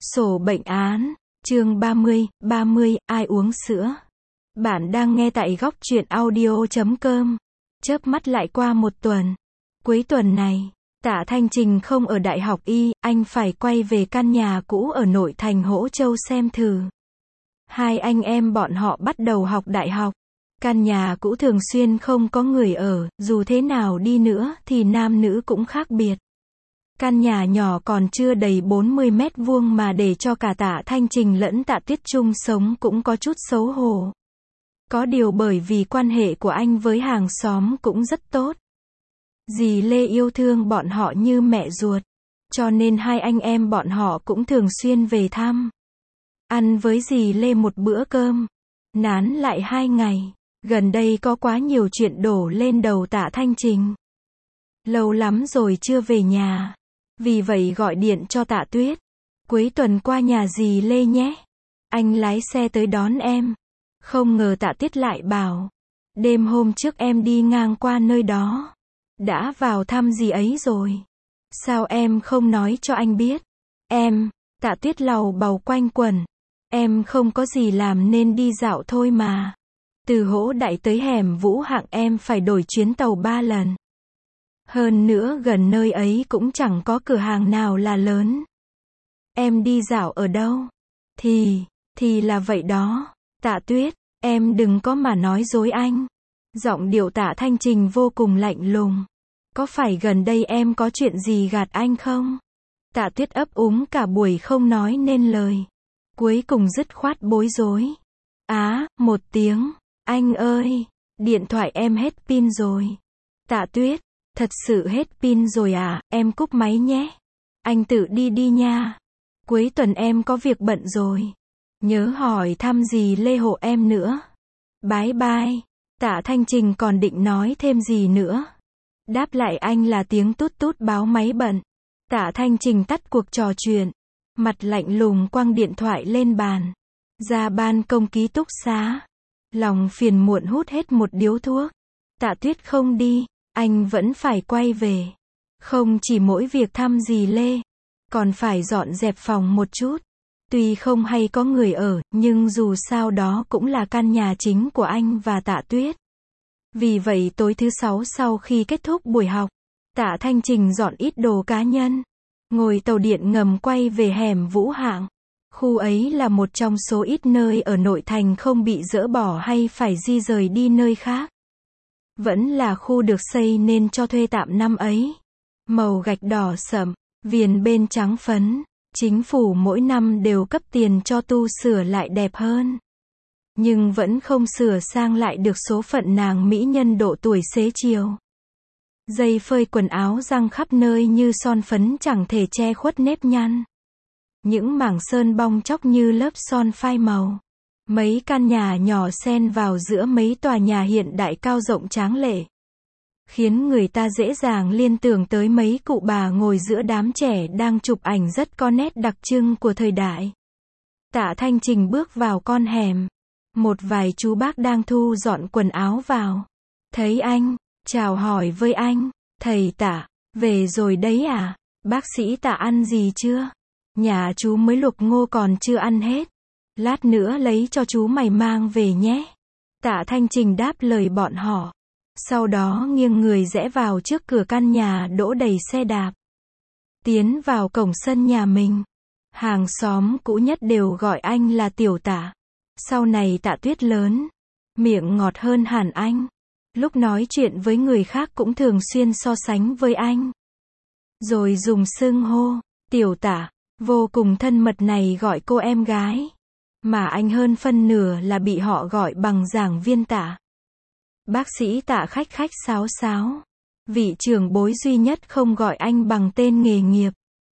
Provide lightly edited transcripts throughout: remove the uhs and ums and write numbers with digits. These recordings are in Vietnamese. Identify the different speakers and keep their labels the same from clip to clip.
Speaker 1: Sổ bệnh án, chương 30, ai uống sữa. Bạn đang nghe tại góc truyện audio.com. Chớp mắt lại qua một tuần. Cuối tuần này, Tạ Thanh Trình không ở Đại học Y, anh phải quay về căn nhà cũ ở nội thành Hỗ Châu xem thử. Hai anh em bọn họ bắt đầu học đại học. Căn nhà cũ thường xuyên không có người ở, dù thế nào đi nữa thì nam nữ cũng khác biệt. Căn nhà nhỏ còn chưa đầy 40 mét vuông mà để cho cả Tạ Thanh Trình lẫn Tạ Tuyết chung sống cũng có chút xấu hổ. Có điều bởi vì quan hệ của anh với hàng xóm cũng rất tốt. Dì Lê yêu thương bọn họ như mẹ ruột, cho nên hai anh em bọn họ cũng thường xuyên về thăm. Ăn với dì Lê một bữa cơm, nán lại 2 ngày. Gần đây có quá nhiều chuyện đổ lên đầu Tạ Thanh Trình. Lâu lắm rồi chưa về nhà. Vì vậy gọi điện cho Tạ Tuyết. Cuối tuần qua nhà dì Lê nhé. Anh lái xe tới đón em. Không ngờ Tạ Tuyết lại bảo. Đêm hôm trước em đi ngang qua nơi đó. Đã vào thăm dì ấy rồi. Sao em không nói cho anh biết? Tạ Tuyết lầu bầu quanh quẩn. Em không có gì làm nên đi dạo thôi mà. Từ Hỗ Đại tới hẻm Vũ Hạng em phải đổi chuyến tàu 3 lần. Hơn nữa gần nơi ấy cũng chẳng có cửa hàng nào là lớn. Em đi dạo ở đâu? Thì là vậy đó. Tạ Tuyết, em đừng có mà nói dối anh. Giọng điệu Tạ Thanh Trình vô cùng lạnh lùng. Có phải gần đây em có chuyện gì gạt anh không? Tạ Tuyết ấp úng cả buổi không nói nên lời. Cuối cùng dứt khoát bối rối. Một tiếng. Anh ơi, điện thoại em hết pin rồi. Tạ Tuyết, thật sự hết pin rồi à, em cúp máy nhé. Anh tự đi nha. Cuối tuần em có việc bận rồi. Nhớ hỏi thăm dì Lê hộ em nữa. Bye bye. Tạ Thanh Trình còn định nói thêm gì nữa. Đáp lại anh là tiếng tút tút báo máy bận. Tạ Thanh Trình tắt cuộc trò chuyện. Mặt lạnh lùng quăng điện thoại lên bàn. Ra ban công ký túc xá. Lòng phiền muộn hút hết một điếu thuốc. Tạ Tuyết không đi. Anh vẫn phải quay về. Không chỉ mỗi việc thăm dì Lê, còn phải dọn dẹp phòng một chút. Tuy không hay có người ở, nhưng dù sao đó cũng là căn nhà chính của anh và Tạ Tuyết. Vì vậy tối thứ 6 sau khi kết thúc buổi học, Tạ Thanh Trình dọn ít đồ cá nhân. Ngồi tàu điện ngầm quay về hẻm Vũ Hạng. Khu ấy là một trong số ít nơi ở nội thành không bị dỡ bỏ hay phải di rời đi nơi khác. Vẫn là khu được xây nên cho thuê tạm năm ấy. Màu gạch đỏ sẫm, viền bên trắng phấn. Chính phủ mỗi năm đều cấp tiền cho tu sửa lại đẹp hơn. Nhưng vẫn không sửa sang lại được số phận nàng mỹ nhân độ tuổi xế chiều. Dây phơi quần áo răng khắp nơi như son phấn chẳng thể che khuất nếp nhăn. Những mảng sơn bong chóc như lớp son phai màu. Mấy căn nhà nhỏ xen vào giữa mấy tòa nhà hiện đại cao rộng tráng lệ. Khiến người ta dễ dàng liên tưởng tới mấy cụ bà ngồi giữa đám trẻ đang chụp ảnh rất có nét đặc trưng của thời đại. Tạ Thanh Trình bước vào con hẻm. Một vài chú bác đang thu dọn quần áo vào. Thấy anh, chào hỏi với anh. Thầy Tạ, về rồi đấy à? Bác sĩ Tạ ăn gì chưa? Nhà chú mới luộc ngô còn chưa ăn hết. Lát nữa lấy cho chú mày mang về nhé. Tạ Thanh Trình đáp lời bọn họ. Sau đó nghiêng người rẽ vào trước cửa căn nhà đỗ đầy xe đạp. Tiến vào cổng sân nhà mình. Hàng xóm cũ nhất đều gọi anh là Tiểu Tạ. Sau này Tạ Tuyết lớn. Miệng ngọt hơn hẳn anh. Lúc nói chuyện với người khác cũng thường xuyên so sánh với anh. Rồi dùng xưng hô, Tiểu Tạ. Vô cùng thân mật này gọi cô em gái. Mà anh hơn phân nửa là bị họ gọi bằng giảng viên Tạ. Bác sĩ Tạ khách khách sáo sáo. Vị trưởng bối duy nhất không gọi anh bằng tên nghề nghiệp.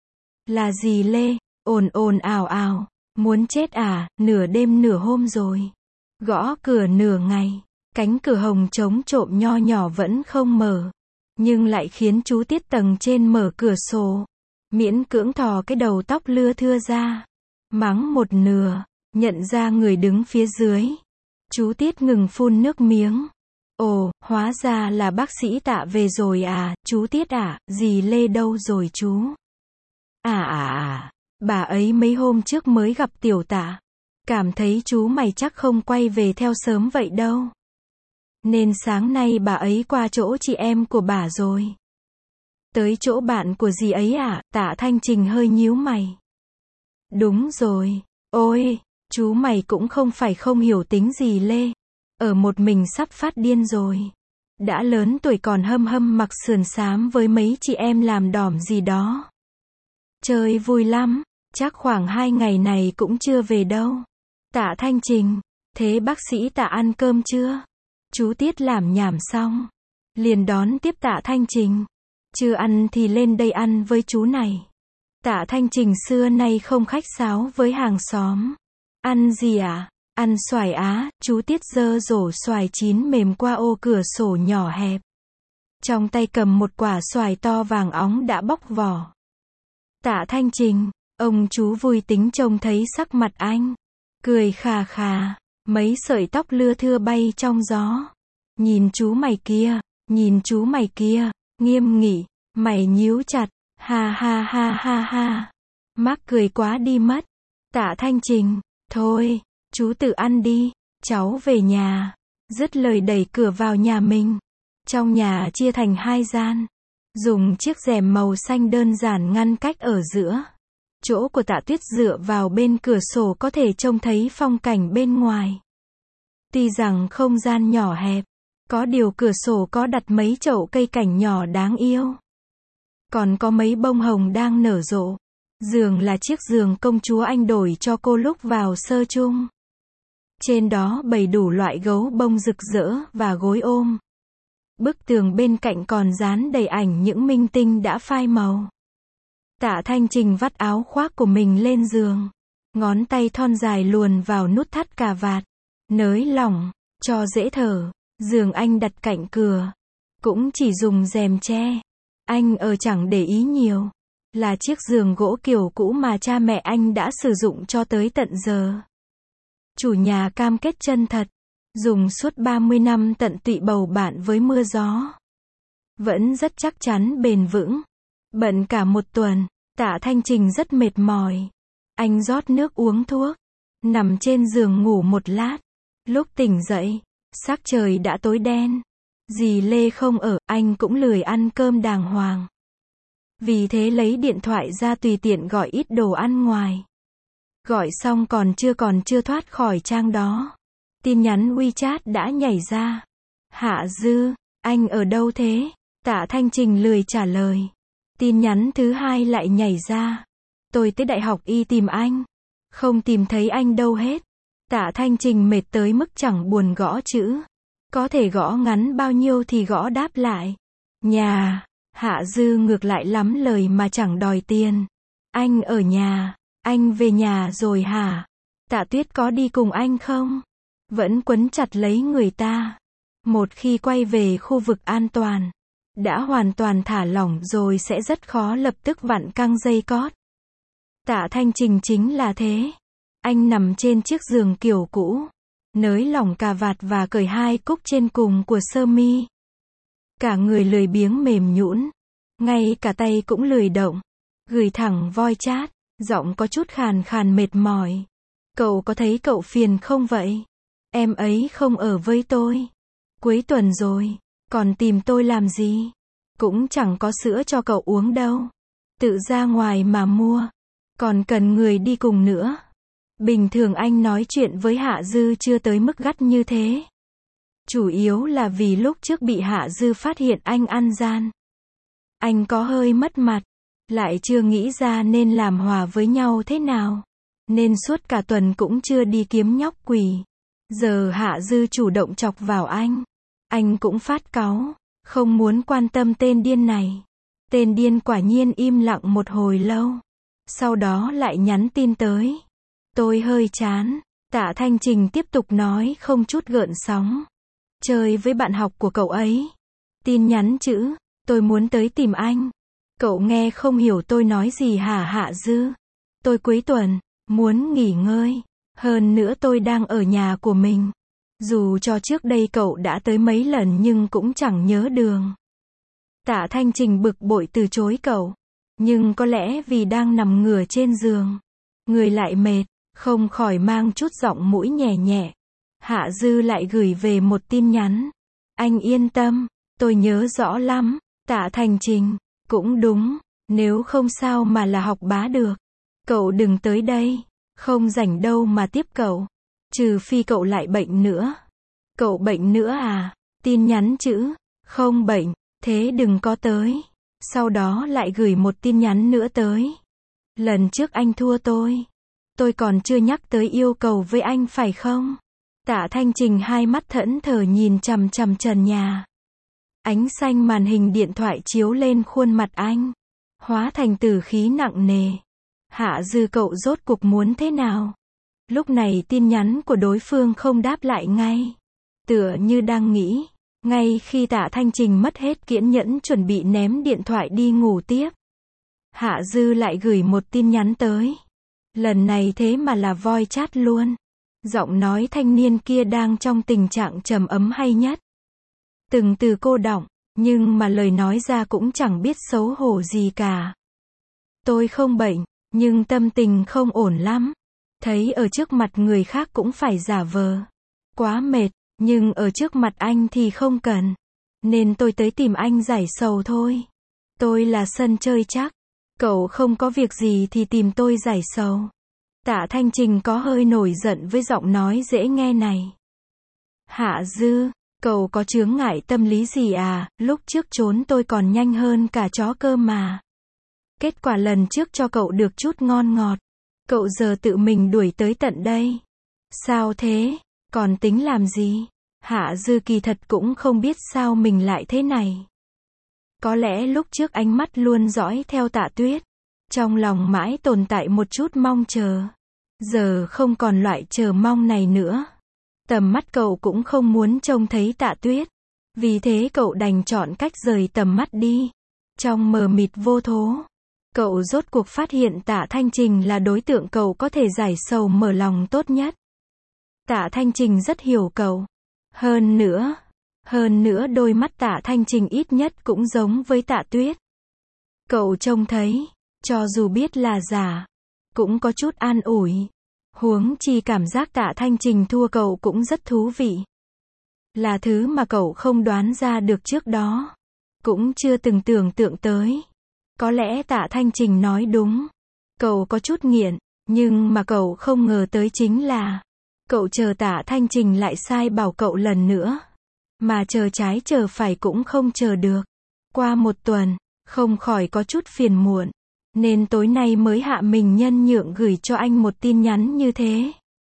Speaker 1: Là dì Lê, ồn ào. Muốn chết à, nửa đêm nửa hôm rồi. Gõ cửa nửa ngày. Cánh cửa hồng trống trộm nho nhỏ vẫn không mở. Nhưng lại khiến chú Tiết tầng trên mở cửa sổ. Miễn cưỡng thò cái đầu tóc lưa thưa ra. Mắng một nửa. Nhận ra người đứng phía dưới. Chú Tiết ngừng phun nước miếng. Ồ, hóa ra là bác sĩ Tạ về rồi à, chú Tiết à, dì Lê đâu rồi chú? Bà ấy mấy hôm trước mới gặp tiểu Tạ. Cảm thấy chú mày chắc không quay về theo sớm vậy đâu. Nên sáng nay bà ấy qua chỗ chị em của bà rồi. Tới chỗ bạn của dì ấy à? Tạ Thanh Trình hơi nhíu mày. Đúng rồi. Ôi, chú mày cũng không phải không hiểu tính gì Lê. Ở một mình sắp phát điên rồi. Đã lớn tuổi còn hâm mặc sườn xám với mấy chị em làm đỏm gì đó. Chơi vui lắm, chắc khoảng 2 ngày này cũng chưa về đâu. Tạ Thanh Trình, thế bác sĩ Tạ ăn cơm chưa? Chú Tiết làm nhảm xong, liền đón tiếp Tạ Thanh Trình. Chưa ăn thì lên đây ăn với chú này. Tạ Thanh Trình xưa nay không khách sáo với hàng xóm. Ăn gì ạ? Ăn xoài á, chú Tiết giơ rổ xoài chín mềm qua ô cửa sổ nhỏ hẹp. Trong tay cầm một quả xoài to vàng óng đã bóc vỏ. Tạ Thanh Trình, ông chú vui tính trông thấy sắc mặt anh. Cười khà khà, mấy sợi tóc lưa thưa bay trong gió. Nhìn chú mày kia, nghiêm nghị, mày nhíu chặt, ha ha ha ha ha. Mắc cười quá đi mất. Tạ Thanh Trình, thôi, chú tự ăn đi, cháu về nhà. Dứt lời đẩy cửa vào nhà mình. Trong nhà chia thành 2 gian. Dùng chiếc rèm màu xanh đơn giản ngăn cách ở giữa. Chỗ của Tạ Tuyết dựa vào bên cửa sổ có thể trông thấy phong cảnh bên ngoài. Tuy rằng không gian nhỏ hẹp, có điều cửa sổ có đặt mấy chậu cây cảnh nhỏ đáng yêu. Còn có mấy bông hồng đang nở rộ. Giường là chiếc giường công chúa anh đổi cho cô lúc vào sơ chung. Trên đó bày đủ loại gấu bông rực rỡ và gối ôm. Bức tường bên cạnh còn dán đầy ảnh những minh tinh đã phai màu. Tạ Thanh Trình vắt áo khoác của mình lên giường. Ngón tay thon dài luồn vào nút thắt cà vạt. Nới lỏng, cho dễ thở. Giường anh đặt cạnh cửa. Cũng chỉ dùng rèm che. Anh chẳng để ý nhiều. Là chiếc giường gỗ kiểu cũ mà cha mẹ anh đã sử dụng cho tới tận giờ. Chủ nhà cam kết chân thật. Dùng suốt 30 năm tận tụy bầu bạn với mưa gió. Vẫn rất chắc chắn bền vững. Bận cả một tuần, Tạ Thanh Trình rất mệt mỏi. Anh rót nước uống thuốc. Nằm trên giường ngủ một lát. Lúc tỉnh dậy, sắc trời đã tối đen. Dì Lê không ở, anh cũng lười ăn cơm đàng hoàng. Vì thế lấy điện thoại ra tùy tiện gọi ít đồ ăn ngoài. Gọi xong còn chưa thoát khỏi trang đó. Tin nhắn WeChat đã nhảy ra. Hạ Dư, anh ở đâu thế? Tạ Thanh Trình lười trả lời. Tin nhắn thứ 2 lại nhảy ra. Tôi tới Đại học Y tìm anh. Không tìm thấy anh đâu hết. Tạ Thanh Trình mệt tới mức chẳng buồn gõ chữ. Có thể gõ ngắn bao nhiêu thì gõ đáp lại. Nhà. Hạ Dư ngược lại lắm lời mà chẳng đòi tiền. Anh ở nhà. Anh về nhà rồi hả? Tạ Tuyết có đi cùng anh không? Vẫn quấn chặt lấy người ta. Một khi quay về khu vực an toàn, đã hoàn toàn thả lỏng rồi sẽ rất khó lập tức vặn căng dây cót. Tạ Thanh Trình chính là thế. Anh nằm trên chiếc giường kiểu cũ, nới lỏng cà vạt và cởi 2 cúc trên cùng của sơ mi. Cả người lười biếng mềm nhũn, ngay cả tay cũng lười động. Gửi thẳng voice chat, giọng có chút khàn khàn mệt mỏi. Cậu có thấy cậu phiền không vậy? Em ấy không ở với tôi. Cuối tuần rồi, còn tìm tôi làm gì? Cũng chẳng có sữa cho cậu uống đâu. Tự ra ngoài mà mua. Còn cần người đi cùng nữa. Bình thường anh nói chuyện với Hạ Dư chưa tới mức gắt như thế. Chủ yếu là vì lúc trước bị Hạ Dư phát hiện anh ăn gian. Anh có hơi mất mặt. Lại chưa nghĩ ra nên làm hòa với nhau thế nào. Nên suốt cả tuần cũng chưa đi kiếm nhóc quỷ. Giờ Hạ Dư chủ động chọc vào anh cũng phát cáu, không muốn quan tâm tên điên này. Tên điên quả nhiên im lặng một hồi lâu. Sau đó lại nhắn tin tới. Tôi hơi chán. Tạ Thanh Trình tiếp tục nói không chút gợn sóng. Chơi với bạn học của cậu ấy. Tin nhắn chữ, tôi muốn tới tìm anh. Cậu nghe không hiểu tôi nói gì hả Hạ Dư? Tôi cuối tuần, muốn nghỉ ngơi. Hơn nữa tôi đang ở nhà của mình. Dù cho trước đây cậu đã tới mấy lần nhưng cũng chẳng nhớ đường. Tạ Thanh Trình bực bội từ chối cậu. Nhưng có lẽ vì đang nằm ngửa trên giường, người lại mệt, không khỏi mang chút giọng mũi nhẹ nhẹ. Hạ Dư lại gửi về một tin nhắn. Anh yên tâm, tôi nhớ rõ lắm. Tạ Thành Trình, cũng đúng, nếu không sao mà là học bá được. Cậu đừng tới đây, không rảnh đâu mà tiếp cậu. Trừ phi cậu lại bệnh nữa. Cậu bệnh nữa à? Tin nhắn chữ, không bệnh, thế đừng có tới. Sau đó lại gửi một tin nhắn nữa tới. Lần trước anh thua tôi còn chưa nhắc tới yêu cầu với anh phải không? Tạ Thanh Trình hai mắt thẫn thờ nhìn chằm chằm trần nhà. Ánh xanh màn hình điện thoại chiếu lên khuôn mặt anh, hóa thành tử khí nặng nề. Hạ Dư, cậu rốt cuộc muốn thế nào? Lúc này tin nhắn của đối phương không đáp lại ngay. Tựa như đang nghĩ. Ngay khi Tạ Thanh Trình mất hết kiên nhẫn chuẩn bị ném điện thoại đi ngủ tiếp, Hạ Dư lại gửi một tin nhắn tới. Lần này thế mà là voice chat luôn. Giọng nói thanh niên kia đang trong tình trạng trầm ấm hay nhất. Từng từ cô đọng, nhưng mà lời nói ra cũng chẳng biết xấu hổ gì cả. Tôi không bệnh, nhưng tâm tình không ổn lắm. Thấy ở trước mặt người khác cũng phải giả vờ. Quá mệt, nhưng ở trước mặt anh thì không cần. Nên tôi tới tìm anh giải sầu thôi. Tôi là sân chơi chắc. Cậu không có việc gì thì tìm tôi giải sầu. Tạ Thanh Trình có hơi nổi giận với giọng nói dễ nghe này. Hạ Dư, cậu có chướng ngại tâm lý gì à? Lúc trước trốn tôi còn nhanh hơn cả chó cơ mà. Kết quả lần trước cho cậu được chút ngon ngọt. Cậu giờ tự mình đuổi tới tận đây. Sao thế? Còn tính làm gì? Hạ Dư kỳ thật cũng không biết sao mình lại thế này. Có lẽ lúc trước ánh mắt luôn dõi theo Tạ Tuyết. Trong lòng mãi tồn tại một chút mong chờ. Giờ không còn loại chờ mong này nữa. Tầm mắt cậu cũng không muốn trông thấy Tạ Tuyết. Vì thế cậu đành chọn cách rời tầm mắt đi. Trong mờ mịt vô thố, cậu rốt cuộc phát hiện Tạ Thanh Trình là đối tượng cậu có thể giải sầu mở lòng tốt nhất. Tạ Thanh Trình rất hiểu cậu. Hơn nữa đôi mắt Tạ Thanh Trình ít nhất cũng giống với Tạ Tuyết. Cậu trông thấy, cho dù biết là giả, cũng có chút an ủi. Huống chi cảm giác Tạ Thanh Trình thua cậu cũng rất thú vị. Là thứ mà cậu không đoán ra được trước đó. Cũng chưa từng tưởng tượng tới. Có lẽ Tạ Thanh Trình nói đúng. Cậu có chút nghiện, nhưng mà cậu không ngờ tới chính là cậu chờ Tạ Thanh Trình lại sai bảo cậu lần nữa. Mà chờ trái chờ phải cũng không chờ được. Qua một tuần, không khỏi có chút phiền muộn. Nên tối nay mới hạ mình nhân nhượng gửi cho anh một tin nhắn như thế.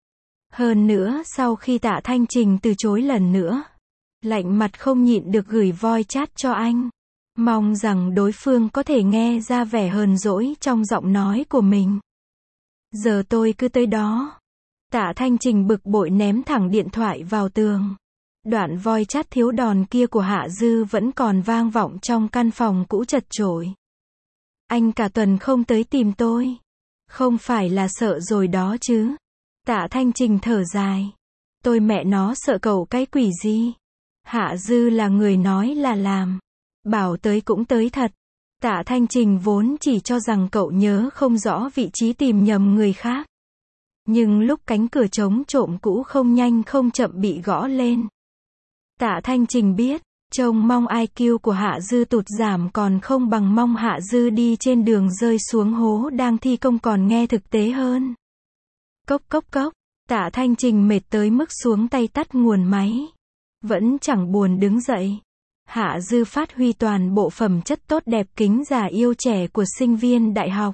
Speaker 1: Hơn nữa sau khi Tạ Thanh Trình từ chối lần nữa, lạnh mặt không nhịn được gửi voice chat cho anh. Mong rằng đối phương có thể nghe ra vẻ hờn dỗi trong giọng nói của mình. Giờ tôi cứ tới đó. Tạ Thanh Trình bực bội ném thẳng điện thoại vào tường. Đoạn voice chat thiếu đòn kia của Hạ Dư vẫn còn vang vọng trong căn phòng cũ chật chội. Anh cả tuần không tới tìm tôi. Không phải là sợ rồi đó chứ. Tạ Thanh Trình thở dài. Tôi mẹ nó sợ cậu cái quỷ gì. Hạ Dư là người nói là làm. Bảo tới cũng tới thật. Tạ Thanh Trình vốn chỉ cho rằng cậu nhớ không rõ vị trí tìm nhầm người khác. Nhưng lúc cánh cửa trống trộm cũ không nhanh không chậm bị gõ lên, Tạ Thanh Trình biết, trông mong IQ của Hạ Dư tụt giảm còn không bằng mong Hạ Dư đi trên đường rơi xuống hố đang thi công còn nghe thực tế hơn. Cốc cốc cốc, Tạ Thanh Trình mệt tới mức xuống tay tắt nguồn máy. Vẫn chẳng buồn đứng dậy. Hạ Dư phát huy toàn bộ phẩm chất tốt đẹp kính già yêu trẻ của sinh viên đại học.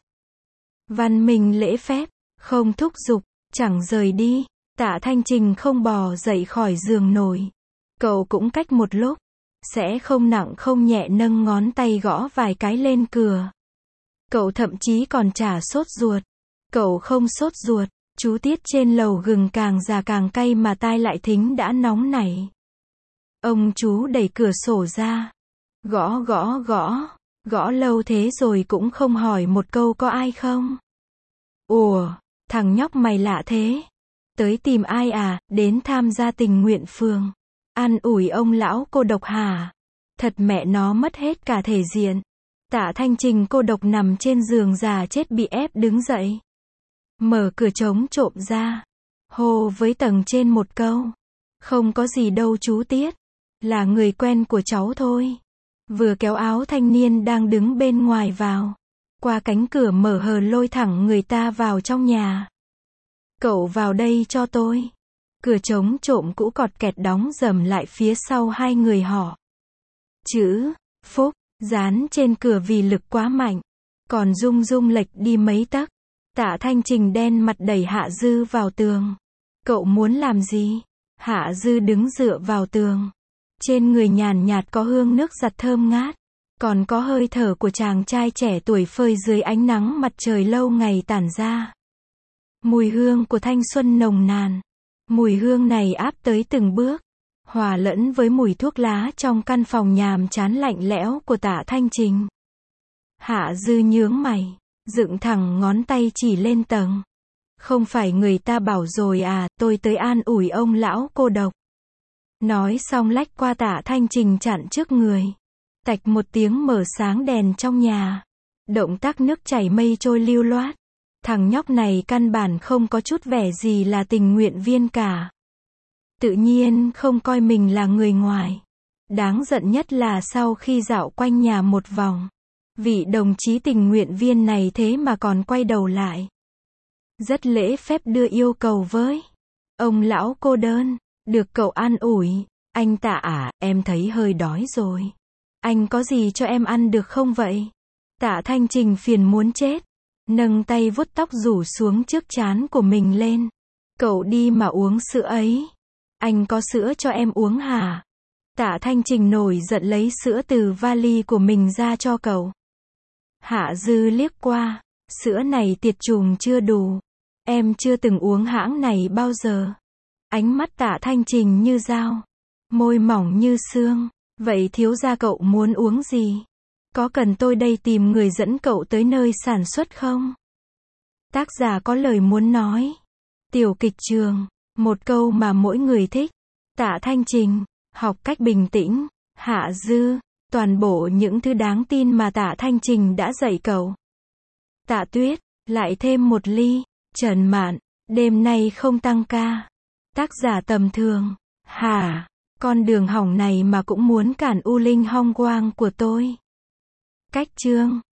Speaker 1: Văn minh lễ phép, không thúc giục, chẳng rời đi. Tạ Thanh Trình không bò dậy khỏi giường nổi. Cậu cũng cách một lúc, sẽ không nặng không nhẹ nâng ngón tay gõ vài cái lên cửa. Cậu thậm chí còn chả sốt ruột. Cậu không sốt ruột, chú Tiết trên lầu gừng càng già càng cay mà tai lại thính đã nóng nảy. Ông chú đẩy cửa sổ ra. Gõ gõ gõ, gõ lâu thế rồi cũng không hỏi một câu có ai không. Ủa, thằng nhóc mày lạ thế. Tới tìm ai à, đến tham gia tình nguyện phường. An ủi ông lão cô độc hả? Thật mẹ nó mất hết cả thể diện. Tạ Thanh Trình cô độc nằm trên giường già chết bị ép đứng dậy. Mở cửa trống trộm ra. Hô với tầng trên một câu. Không có gì đâu chú Tiết. Là người quen của cháu thôi. Vừa kéo áo thanh niên đang đứng bên ngoài vào. Qua cánh cửa mở hờ lôi thẳng người ta vào trong nhà. Cậu vào đây cho tôi. Cửa trống trộm cũ cọt kẹt đóng rầm lại phía sau hai người họ. Chữ Phúc dán trên cửa vì lực quá mạnh. Còn rung rung lệch đi mấy tấc. Tạ Thanh Trình đen mặt đẩy Hạ Dư vào tường. Cậu muốn làm gì? Hạ Dư đứng dựa vào tường. Trên người nhàn nhạt có hương nước giặt thơm ngát. Còn có hơi thở của chàng trai trẻ tuổi phơi dưới ánh nắng mặt trời lâu ngày tản ra. Mùi hương của thanh xuân nồng nàn. Mùi hương này áp tới từng bước. Hòa lẫn với mùi thuốc lá trong căn phòng nhàm chán lạnh lẽo của Tạ Thanh Trình. Hạ Dư nhướng mày. Dựng thẳng ngón tay chỉ lên tầng. Không phải người ta bảo rồi à, tôi tới an ủi ông lão cô độc. Nói xong lách qua Tạ Thanh Trình chặn trước người. Tạch một tiếng mở sáng đèn trong nhà. Động tác nước chảy mây trôi lưu loát. Thằng nhóc này căn bản không có chút vẻ gì là tình nguyện viên cả. Tự nhiên không coi mình là người ngoài. Đáng giận nhất là sau khi dạo quanh nhà một vòng. Vị đồng chí tình nguyện viên này thế mà còn quay đầu lại. Rất lễ phép đưa yêu cầu với. Ông lão cô đơn. Được cậu an ủi. Anh Tạ à, em thấy hơi đói rồi. Anh có gì cho em ăn được không vậy? Tạ Thanh Trình phiền muốn chết. Nâng tay vuốt tóc rủ xuống trước trán của mình lên. Cậu đi mà uống sữa ấy. Anh có sữa cho em uống hả? Tạ Thanh Trình nổi giận lấy sữa từ vali của mình ra cho cậu. Hạ Dư liếc qua. Sữa này tiệt trùng chưa đủ. Em chưa từng uống hãng này bao giờ. Ánh mắt Tạ Thanh Trình như dao. Môi mỏng như xương. Vậy thiếu gia cậu muốn uống gì? Có cần tôi đây tìm người dẫn cậu tới nơi sản xuất không? Tác giả có lời muốn nói. Tiểu kịch trường. Một câu mà mỗi người thích. Tạ Thanh Trình. Học cách bình tĩnh. Hạ Dư. Toàn bộ những thứ đáng tin mà Tạ Thanh Trình đã dạy cậu. Tạ Tuyết. Lại thêm một ly. Trần Mạn. Đêm nay không tăng ca. Tác giả tầm thường. Hả? Con đường hỏng này mà cũng muốn cản U Linh Hong Quang của tôi. Cách chương